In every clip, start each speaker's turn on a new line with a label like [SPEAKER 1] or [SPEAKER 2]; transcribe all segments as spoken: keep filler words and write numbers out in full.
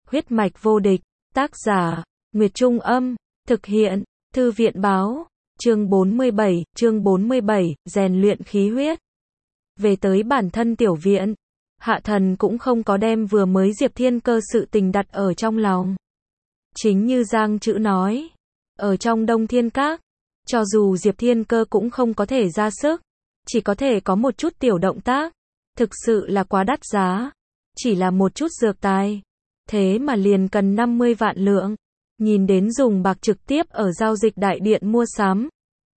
[SPEAKER 1] Huyết mạch vô địch, tác giả, Nguyệt Trung Âm, thực hiện, Thư viện Báo, chương bốn mươi bảy, chương bốn mươi bảy, rèn luyện khí huyết. Về tới bản thân tiểu viện, Hạ Thần cũng không có đem vừa mới Diệp Thiên Cơ sự tình đặt ở trong lòng. Chính như Giang Chữ nói, ở trong Đông Thiên Các, cho dù Diệp Thiên Cơ cũng không có thể ra sức, chỉ có thể có một chút tiểu động tác, thực sự là quá đắt giá, chỉ là một chút dược tài, thế mà liền cần năm mươi vạn lượng, nhìn đến dùng bạc trực tiếp ở giao dịch đại điện mua sắm.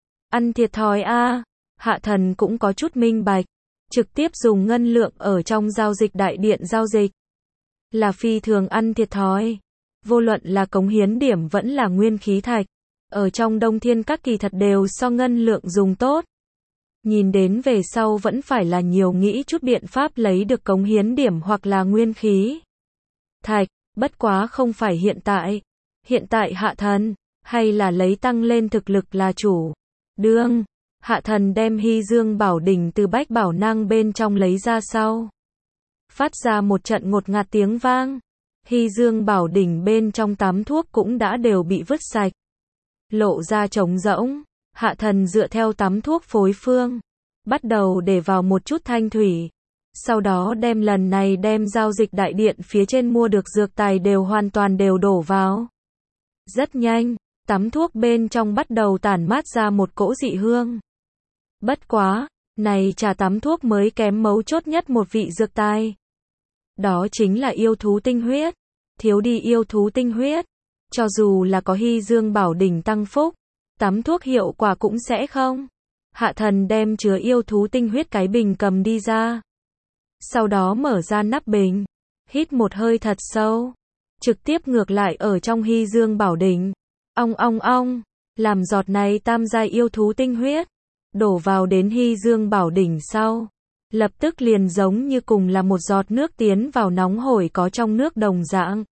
[SPEAKER 1] Ăn thiệt thòi a, Hạ Thần cũng có chút minh bạch, trực tiếp dùng ngân lượng ở trong giao dịch đại điện giao dịch, là phi thường ăn thiệt thòi. Vô luận là cống hiến điểm vẫn là nguyên khí thạch, ở trong Đông Thiên Các kỳ thật đều so ngân lượng dùng tốt. Nhìn đến về sau vẫn phải là nhiều nghĩ chút biện pháp lấy được cống hiến điểm hoặc là nguyên khí thạch, bất quá không phải hiện tại. Hiện tại Hạ Thần, hay là lấy tăng lên thực lực là chủ. Đương, Hạ Thần đem Hy Dương Bảo Đỉnh từ Bách Bảo Năng bên trong lấy ra sau, phát ra một trận ngột ngạt tiếng vang. Hy Dương Bảo Đỉnh bên trong tắm thuốc cũng đã đều bị vứt sạch, lộ ra trống rỗng. Hạ Thần dựa theo tắm thuốc phối phương, bắt đầu để vào một chút thanh thủy, sau đó đem lần này đem giao dịch đại điện phía trên mua được dược tài đều hoàn toàn đều đổ vào. Rất nhanh, tắm thuốc bên trong bắt đầu tản mát ra một cỗ dị hương. Bất quá, này trà tắm thuốc mới kém mấu chốt nhất một vị dược tài. Đó chính là yêu thú tinh huyết. Thiếu đi yêu thú tinh huyết, cho dù là có Hy Dương Bảo Đỉnh tăng phúc, tắm thuốc hiệu quả cũng sẽ không. Hạ Thần đem chứa yêu thú tinh huyết cái bình cầm đi ra, sau đó mở ra nắp bình, hít một hơi thật sâu, trực tiếp ngược lại ở trong Hy Dương Bảo Đỉnh. Ong ong ong, làm giọt này tam giai yêu thú tinh huyết đổ vào đến Hy Dương Bảo Đỉnh sau, lập tức liền giống như cùng là một giọt nước tiến vào nóng hổi có trong nước đồng dạng.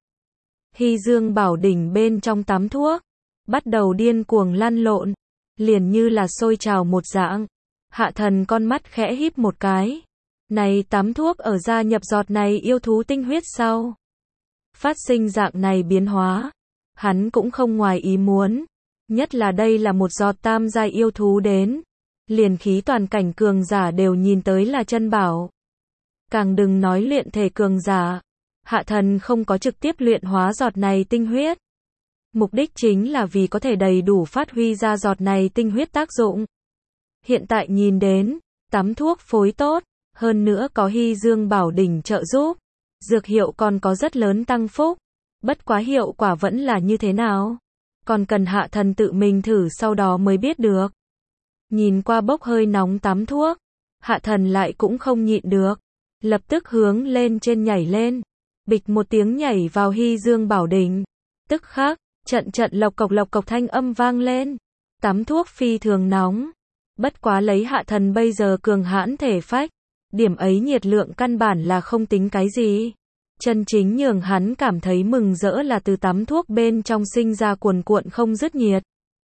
[SPEAKER 1] Hy Dương Bảo Đỉnh bên trong tắm thuốc bắt đầu điên cuồng lăn lộn, liền như là sôi trào một dạng. Hạ Thần con mắt khẽ híp một cái. Này tắm thuốc ở gia nhập giọt này yêu thú tinh huyết sau, phát sinh dạng này biến hóa, hắn cũng không ngoài ý muốn, nhất là đây là một giọt tam giai yêu thú đến, liền khí toàn cảnh cường giả đều nhìn tới là chân bảo. Càng đừng nói luyện thể cường giả. Hạ Thần không có trực tiếp luyện hóa giọt này tinh huyết. Mục đích chính là vì có thể đầy đủ phát huy ra giọt này tinh huyết tác dụng. Hiện tại nhìn đến, tắm thuốc phối tốt, hơn nữa có Hy Dương Bảo Đỉnh trợ giúp, dược hiệu còn có rất lớn tăng phúc. Bất quá hiệu quả vẫn là như thế nào, còn cần Hạ Thần tự mình thử sau đó mới biết được. Nhìn qua bốc hơi nóng tắm thuốc, Hạ Thần lại cũng không nhịn được, lập tức hướng lên trên nhảy lên. Bịch một tiếng nhảy vào Hy Dương Bảo Đỉnh, tức khắc, trận trận lộc cộc lộc cộc thanh âm vang lên. Tắm thuốc phi thường nóng, bất quá lấy Hạ Thần bây giờ cường hãn thể phách, điểm ấy nhiệt lượng căn bản là không tính cái gì. Chân chính nhường hắn cảm thấy mừng rỡ là từ tắm thuốc bên trong sinh ra cuồn cuộn không dứt nhiệt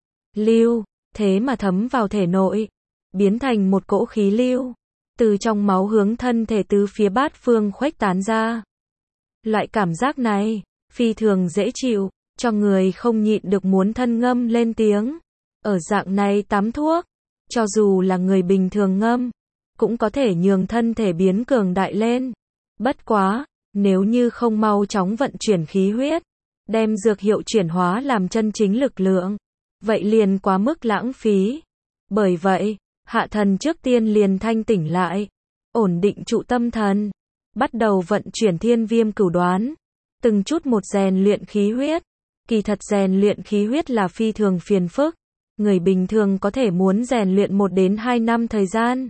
[SPEAKER 1] lưu, thế mà thấm vào thể nội, biến thành một cỗ khí lưu, từ trong máu hướng thân thể tứ phía bát phương khuếch tán ra. Loại cảm giác này, phi thường dễ chịu, cho người không nhịn được muốn thân ngâm lên tiếng. Ở dạng này tắm thuốc, cho dù là người bình thường ngâm, cũng có thể nhường thân thể biến cường đại lên. Bất quá, nếu như không mau chóng vận chuyển khí huyết, đem dược hiệu chuyển hóa làm chân chính lực lượng, vậy liền quá mức lãng phí. Bởi vậy, Hạ Thần trước tiên liền thanh tỉnh lại, ổn định trụ tâm thần, bắt đầu vận chuyển Thiên Viêm Cửu Đoán, từng chút một rèn luyện khí huyết. Kỳ thật rèn luyện khí huyết là phi thường phiền phức, người bình thường có thể muốn rèn luyện một đến hai năm thời gian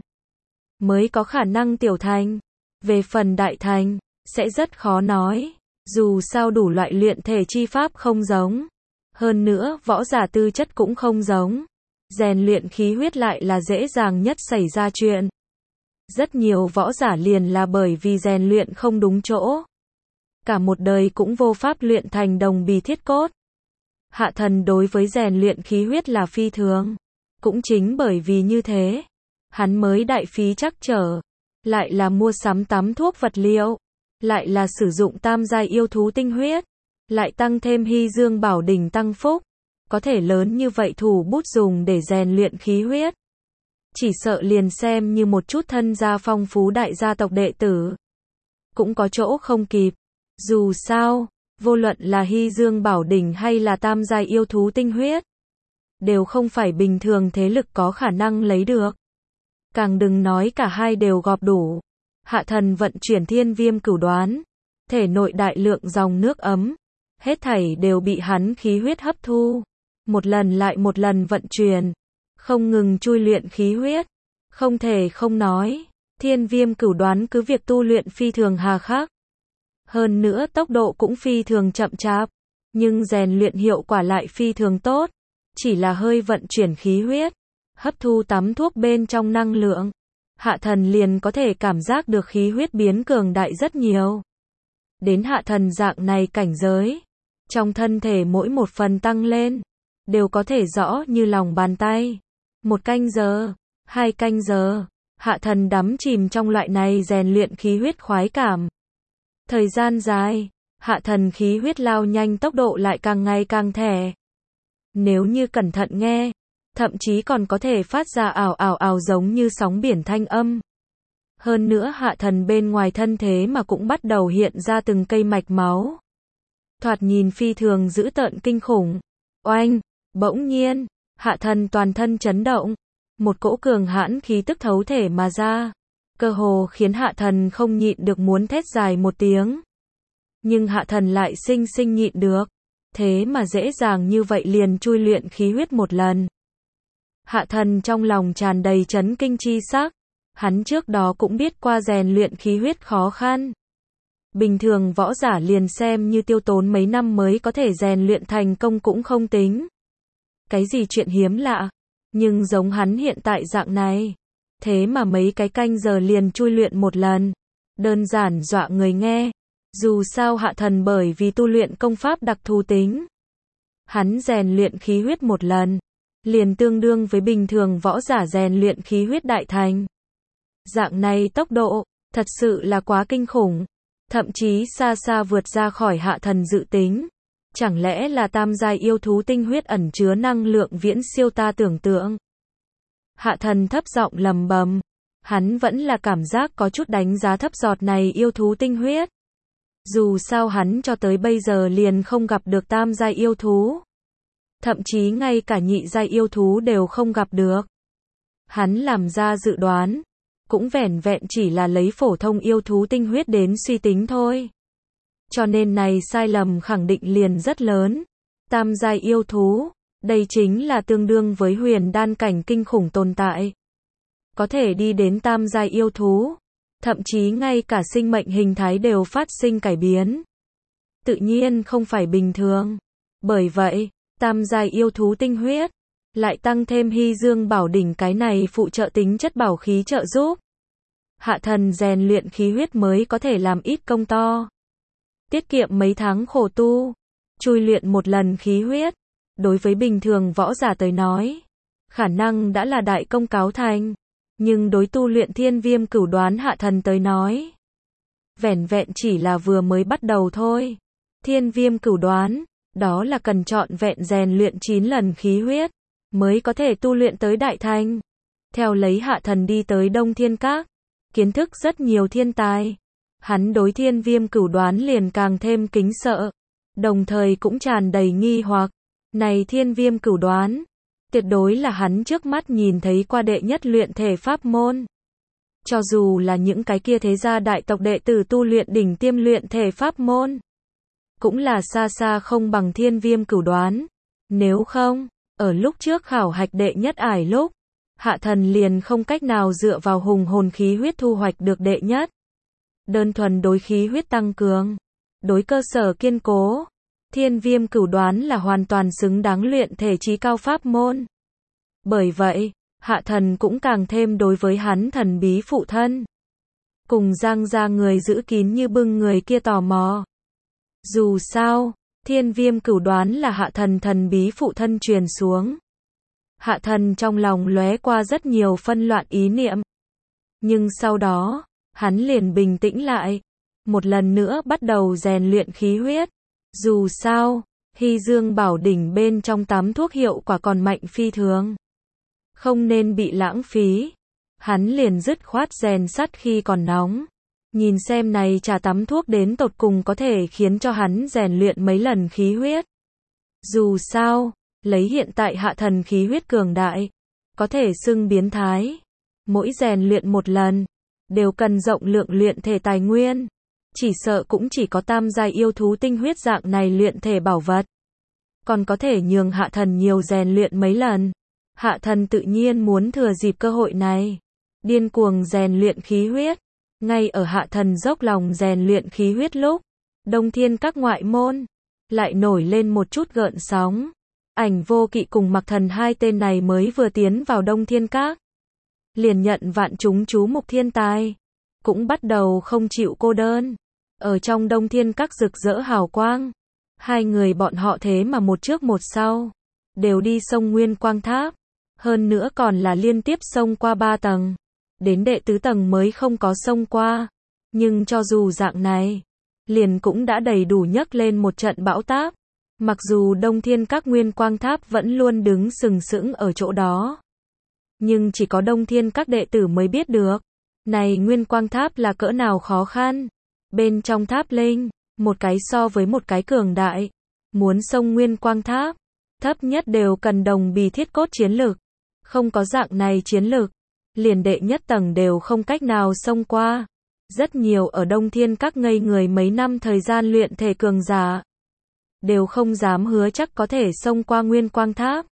[SPEAKER 1] mới có khả năng tiểu thành. Về phần đại thành, sẽ rất khó nói, dù sao đủ loại luyện thể chi pháp không giống, hơn nữa võ giả tư chất cũng không giống, rèn luyện khí huyết lại là dễ dàng nhất xảy ra chuyện. Rất nhiều võ giả liền là bởi vì rèn luyện không đúng chỗ, cả một đời cũng vô pháp luyện thành đồng bì thiết cốt. Hạ Thần đối với rèn luyện khí huyết là phi thường, cũng chính bởi vì như thế, hắn mới đại phí trắc trở, lại là mua sắm tắm thuốc vật liệu, lại là sử dụng tam giai yêu thú tinh huyết, lại tăng thêm Hy Dương Bảo Đỉnh tăng phúc, có thể lớn như vậy thủ bút dùng để rèn luyện khí huyết. Chỉ sợ liền xem như một chút thân gia phong phú đại gia tộc đệ tử, cũng có chỗ không kịp. Dù sao, vô luận là Hy Dương Bảo Đỉnh hay là tam giai yêu thú tinh huyết, đều không phải bình thường thế lực có khả năng lấy được. Càng đừng nói cả hai đều gọp đủ. Hạ thần vận chuyển thiên viêm cửu đoán, thể nội đại lượng dòng nước ấm, hết thảy đều bị hắn khí huyết hấp thu. Một lần lại một lần vận chuyển, không ngừng chui luyện khí huyết. Không thể không nói, thiên viêm cửu đoán cứ việc tu luyện phi thường hà khắc. Hơn nữa tốc độ cũng phi thường chậm chạp, nhưng rèn luyện hiệu quả lại phi thường tốt. Chỉ là hơi vận chuyển khí huyết, hấp thu tắm thuốc bên trong năng lượng, hạ thần liền có thể cảm giác được khí huyết biến cường đại rất nhiều. Đến hạ thần dạng này cảnh giới, trong thân thể mỗi một phần tăng lên, đều có thể rõ như lòng bàn tay. Một canh giờ, hai canh giờ, hạ thần đắm chìm trong loại này rèn luyện khí huyết khoái cảm. Thời gian dài, hạ thần khí huyết lao nhanh, tốc độ lại càng ngày càng thẻ. Nếu như cẩn thận nghe, thậm chí còn có thể phát ra ảo ảo ảo giống như sóng biển thanh âm. Hơn nữa hạ thần bên ngoài thân thế mà cũng bắt đầu hiện ra từng cây mạch máu. Thoạt nhìn phi thường dữ tợn kinh khủng. Oanh, bỗng nhiên, hạ thần toàn thân chấn động. Một cỗ cường hãn khí tức thấu thể mà ra. Cơ hồ khiến hạ thần không nhịn được muốn thét dài một tiếng. Nhưng hạ thần lại sinh sinh nhịn được. Thế mà dễ dàng như vậy liền chui luyện khí huyết một lần. Hạ thần trong lòng tràn đầy chấn kinh chi sắc. Hắn trước đó cũng biết qua rèn luyện khí huyết khó khăn. Bình thường võ giả liền xem như tiêu tốn mấy năm mới có thể rèn luyện thành công cũng không tính. Cái gì chuyện hiếm lạ. Nhưng giống hắn hiện tại dạng này. Thế mà mấy cái canh giờ liền chui luyện một lần. Đơn giản dọa người nghe. Dù sao hạ thần bởi vì tu luyện công pháp đặc thù tính. Hắn rèn luyện khí huyết một lần. Liền tương đương với bình thường võ giả rèn luyện khí huyết đại thành. Dạng này tốc độ, thật sự là quá kinh khủng. Thậm chí xa xa vượt ra khỏi hạ thần dự tính. Chẳng lẽ là tam giai yêu thú tinh huyết ẩn chứa năng lượng viễn siêu ta tưởng tượng. Hạ thần thấp giọng lầm bầm. Hắn vẫn là cảm giác có chút đánh giá thấp giọt này yêu thú tinh huyết. Dù sao hắn cho tới bây giờ liền không gặp được tam giai yêu thú. Thậm chí ngay cả nhị giai yêu thú đều không gặp được. Hắn làm ra dự đoán, cũng vẻn vẹn chỉ là lấy phổ thông yêu thú tinh huyết đến suy tính thôi. Cho nên này sai lầm khẳng định liền rất lớn. Tam giai yêu thú, đây chính là tương đương với huyền đan cảnh kinh khủng tồn tại. Có thể đi đến tam giai yêu thú, thậm chí ngay cả sinh mệnh hình thái đều phát sinh cải biến. Tự nhiên không phải bình thường. Bởi vậy, tam giai yêu thú tinh huyết, lại tăng thêm Hy Dương Bảo Đỉnh cái này phụ trợ tính chất bảo khí trợ giúp. Hạ thần rèn luyện khí huyết mới có thể làm ít công to. Tiết kiệm mấy tháng khổ tu, chui luyện một lần khí huyết. Đối với bình thường võ giả tới nói, khả năng đã là đại công cáo thành. Nhưng đối tu luyện thiên viêm cửu đoán hạ thần tới nói, vẻn vẹn chỉ là vừa mới bắt đầu thôi. Thiên viêm cửu đoán, đó là cần trọn vẹn rèn luyện chín lần khí huyết, mới có thể tu luyện tới đại thành. Theo lấy hạ thần đi tới Đông Thiên Các, kiến thức rất nhiều thiên tài. Hắn đối thiên viêm cửu đoán liền càng thêm kính sợ, đồng thời cũng tràn đầy nghi hoặc. Này thiên viêm cửu đoán, tuyệt đối là hắn trước mắt nhìn thấy qua đệ nhất luyện thể pháp môn. Cho dù là những cái kia thế gia đại tộc đệ tử tu luyện đỉnh tiêm luyện thể pháp môn, cũng là xa xa không bằng thiên viêm cửu đoán. Nếu không, ở lúc trước khảo hạch đệ nhất ải lúc, hạ thần liền không cách nào dựa vào hùng hồn khí huyết thu hoạch được đệ nhất. Đơn thuần đối khí huyết tăng cường, đối cơ sở kiên cố, thiên viêm cửu đoán là hoàn toàn xứng đáng luyện thể chí cao pháp môn. Bởi vậy, hạ thần cũng càng thêm đối với hắn thần bí phụ thân. Cùng Giang gia người giữ kín như bưng người kia tò mò. Dù sao, thiên viêm cửu đoán là hạ thần thần bí phụ thân truyền xuống. Hạ thần trong lòng lóe qua rất nhiều phân loạn ý niệm. Nhưng sau đó, hắn liền bình tĩnh lại. Một lần nữa bắt đầu rèn luyện khí huyết. Dù sao, Hy Dương Bảo đỉnh bên trong tắm thuốc hiệu quả còn mạnh phi thường. Không nên bị lãng phí. Hắn liền dứt khoát rèn sắt khi còn nóng. Nhìn xem này trà tắm thuốc đến tột cùng có thể khiến cho hắn rèn luyện mấy lần khí huyết. Dù sao, lấy hiện tại hạ thần khí huyết cường đại, có thể xưng biến thái. Mỗi rèn luyện một lần, đều cần rộng lượng luyện thể tài nguyên. Chỉ sợ cũng chỉ có tam giai yêu thú tinh huyết dạng này luyện thể bảo vật. Còn có thể nhường hạ thần nhiều rèn luyện mấy lần. Hạ thần tự nhiên muốn thừa dịp cơ hội này. Điên cuồng rèn luyện khí huyết. Ngay ở hạ thần dốc lòng rèn luyện khí huyết lúc, Đông Thiên các ngoại môn lại nổi lên một chút gợn sóng. Ảnh Vô Kỵ cùng Mặc Thần hai tên này mới vừa tiến vào Đông Thiên các, liền nhận vạn chúng chú mục thiên tài, cũng bắt đầu không chịu cô đơn. Ở trong Đông Thiên các rực rỡ hào quang, hai người bọn họ thế mà một trước một sau, đều đi sông Nguyên Quang Tháp, hơn nữa còn là liên tiếp xông qua ba tầng. Đến đệ tứ tầng mới không có xông qua. Nhưng cho dù dạng này, liền cũng đã đầy đủ nhấc lên một trận bão táp. Mặc dù Đông Thiên các Nguyên Quang Tháp vẫn luôn đứng sừng sững ở chỗ đó. Nhưng chỉ có Đông Thiên các đệ tử mới biết được. Này Nguyên Quang Tháp là cỡ nào khó khăn. Bên trong tháp linh, một cái so với một cái cường đại. Muốn xông Nguyên Quang Tháp, thấp nhất đều cần đồng bì thiết cốt chiến lực. Không có dạng này chiến lực, liền đệ nhất tầng đều không cách nào xông qua. Rất nhiều ở Đông Thiên các ngây người mấy năm thời gian luyện thể cường giả, đều không dám hứa chắc có thể xông qua Nguyên Quang Tháp.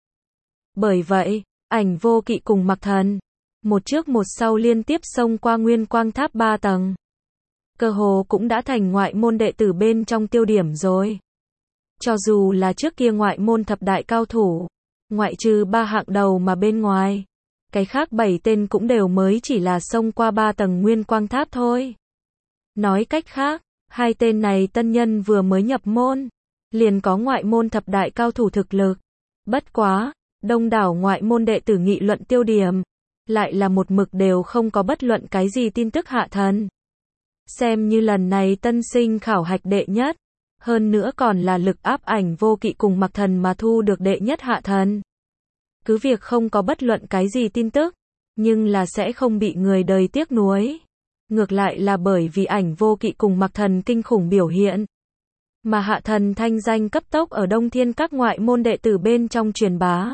[SPEAKER 1] Bởi vậy, Ảnh Vô Kỵ cùng Mặc Thần, một trước một sau liên tiếp xông qua Nguyên Quang Tháp ba tầng. Cơ hồ cũng đã thành ngoại môn đệ tử bên trong tiêu điểm rồi. Cho dù là trước kia ngoại môn thập đại cao thủ, ngoại trừ ba hạng đầu mà bên ngoài, cái khác bảy tên cũng đều mới chỉ là xông qua ba tầng Nguyên Quang Tháp thôi. Nói cách khác, hai tên này tân nhân vừa mới nhập môn, liền có ngoại môn thập đại cao thủ thực lực. Bất quá, đông đảo ngoại môn đệ tử nghị luận tiêu điểm, lại là một mực đều không có bất luận cái gì tin tức hạ thần. Xem như lần này tân sinh khảo hạch đệ nhất, hơn nữa còn là lực áp Ảnh Vô Kỵ cùng Mặc Thần mà thu được đệ nhất hạ thần. Cứ việc không có bất luận cái gì tin tức, nhưng là sẽ không bị người đời tiếc nuối. Ngược lại là bởi vì Ảnh Vô Kỵ cùng Mặc Thần kinh khủng biểu hiện, mà hạ thần thanh danh cấp tốc ở Đông Thiên các ngoại môn đệ tử bên trong truyền bá.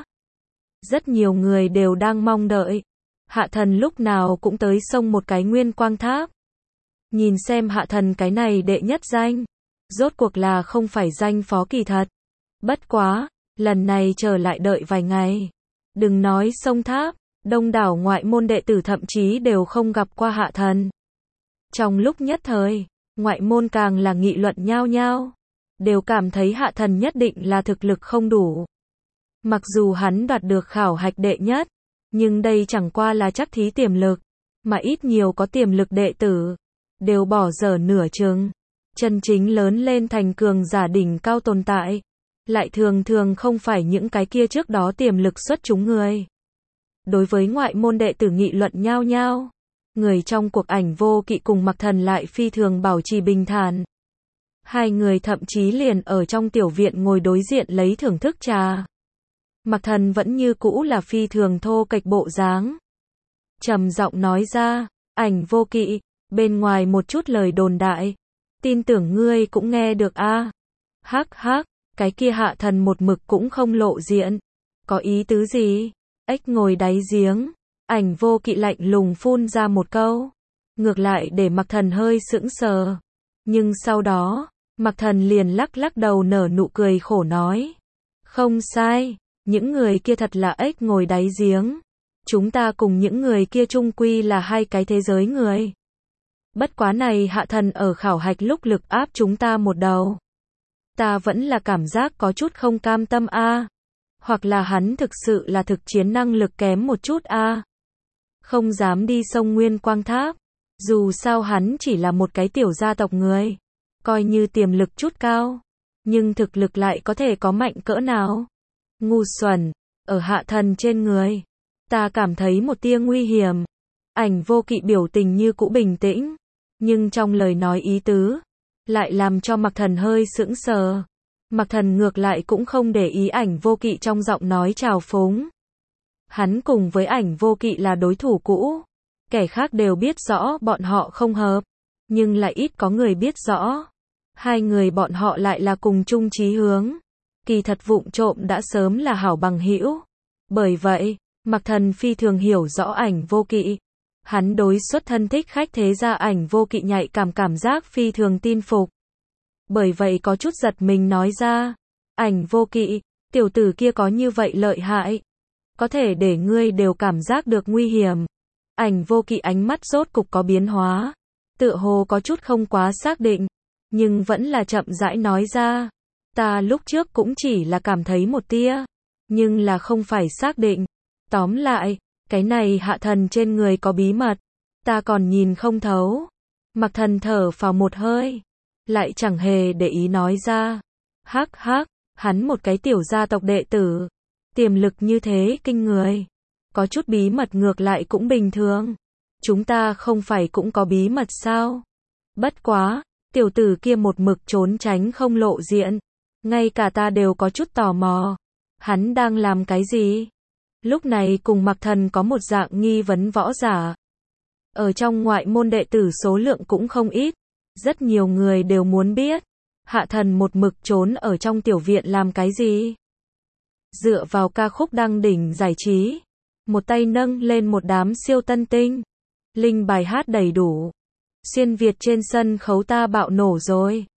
[SPEAKER 1] Rất nhiều người đều đang mong đợi, hạ thần lúc nào cũng tới xông một cái Nguyên Quang Tháp. Nhìn xem hạ thần cái này đệ nhất danh, rốt cuộc là không phải danh phó kỳ thật. Bất quá, lần này chờ lại đợi vài ngày. Đừng nói xông tháp, đông đảo ngoại môn đệ tử thậm chí đều không gặp qua hạ thần. Trong lúc nhất thời, ngoại môn càng là nghị luận nhao nhao, đều cảm thấy hạ thần nhất định là thực lực không đủ. Mặc dù hắn đoạt được khảo hạch đệ nhất, nhưng đây chẳng qua là chắc thí tiềm lực, mà ít nhiều có tiềm lực đệ tử, đều bỏ dở nửa chừng. Chân chính lớn lên thành cường giả đỉnh cao tồn tại, lại thường thường không phải những cái kia trước đó tiềm lực xuất chúng người. Đối với ngoại môn đệ tử nghị luận nhao nhao, người trong cuộc Ảnh Vô Kỵ cùng Mặc Thần lại phi thường bảo trì bình thản. Hai người thậm chí liền ở trong tiểu viện ngồi đối diện lấy thưởng thức trà. Mặc Thần vẫn như cũ là phi thường thô kệch bộ dáng. Trầm giọng nói ra, Ảnh Vô Kỵ, bên ngoài một chút lời đồn đại, tin tưởng ngươi cũng nghe được a. Hắc hắc, cái kia hạ thần một mực cũng không lộ diện. Có ý tứ gì? Ếch ngồi đáy giếng. Ảnh Vô Kỵ lạnh lùng phun ra một câu. Ngược lại để Mặc Thần hơi sững sờ. Nhưng sau đó, Mặc Thần liền lắc lắc đầu nở nụ cười khổ nói. Không sai, những người kia thật là ếch ngồi đáy giếng. Chúng ta cùng những người kia chung quy là hai cái thế giới người. Bất quá này hạ thần ở khảo hạch lúc lực áp chúng ta một đầu. Ta vẫn là cảm giác có chút không cam tâm a. À. Hoặc là hắn thực sự là thực chiến năng lực kém một chút a. À. Không dám đi sông Nguyên Quang Tháp. Dù sao hắn chỉ là một cái tiểu gia tộc người. Coi như tiềm lực chút cao. Nhưng thực lực lại có thể có mạnh cỡ nào. Ngu xuẩn. Ở hạ thần trên người. Ta cảm thấy một tia nguy hiểm. Ảnh Vô Kỵ biểu tình như cũ bình tĩnh. Nhưng trong lời nói ý tứ, lại làm cho Mặc Thần hơi sững sờ. Mạc Thần ngược lại cũng không để ý Ảnh Vô Kỵ trong giọng nói trào phúng. Hắn cùng với Ảnh Vô Kỵ là đối thủ cũ. Kẻ khác đều biết rõ bọn họ không hợp, nhưng lại ít có người biết rõ. Hai người bọn họ lại là cùng chung chí hướng. Kỳ thật vụng trộm đã sớm là hảo bằng hữu. Bởi vậy, Mạc Thần phi thường hiểu rõ Ảnh Vô Kỵ. Hắn đối xuất thân thích khách thế gia Ảnh Vô Kỵ nhạy cảm cảm giác phi thường tin phục. Bởi vậy có chút giật mình nói ra, Ảnh Vô Kỵ, tiểu tử kia có như vậy lợi hại, có thể để ngươi đều cảm giác được nguy hiểm. Ảnh Vô Kỵ ánh mắt rốt cục có biến hóa, tựa hồ có chút không quá xác định, nhưng vẫn là chậm rãi nói ra, ta lúc trước cũng chỉ là cảm thấy một tia, nhưng là không phải xác định. Tóm lại, cái này Hạ Thần trên người có bí mật, ta còn nhìn không thấu. Mạc Thần thở phào một hơi, lại chẳng hề để ý nói ra, hắc hắc, hắn một cái tiểu gia tộc đệ tử, tiềm lực như thế kinh người, có chút bí mật ngược lại cũng bình thường. Chúng ta không phải cũng có bí mật sao? Bất quá, tiểu tử kia một mực trốn tránh không lộ diện, ngay cả ta đều có chút tò mò, hắn đang làm cái gì? Lúc này cùng Mạc Thần có một dạng nghi vấn võ giả. Ở trong ngoại môn đệ tử số lượng cũng không ít, rất nhiều người đều muốn biết, Hạ Thần một mực trốn ở trong tiểu viện làm cái gì? Dựa vào ca khúc đăng đỉnh giải trí, một tay nâng lên một đám siêu tân tinh, linh bài hát đầy đủ, xuyên Việt trên sân khấu ta bạo nổ rồi.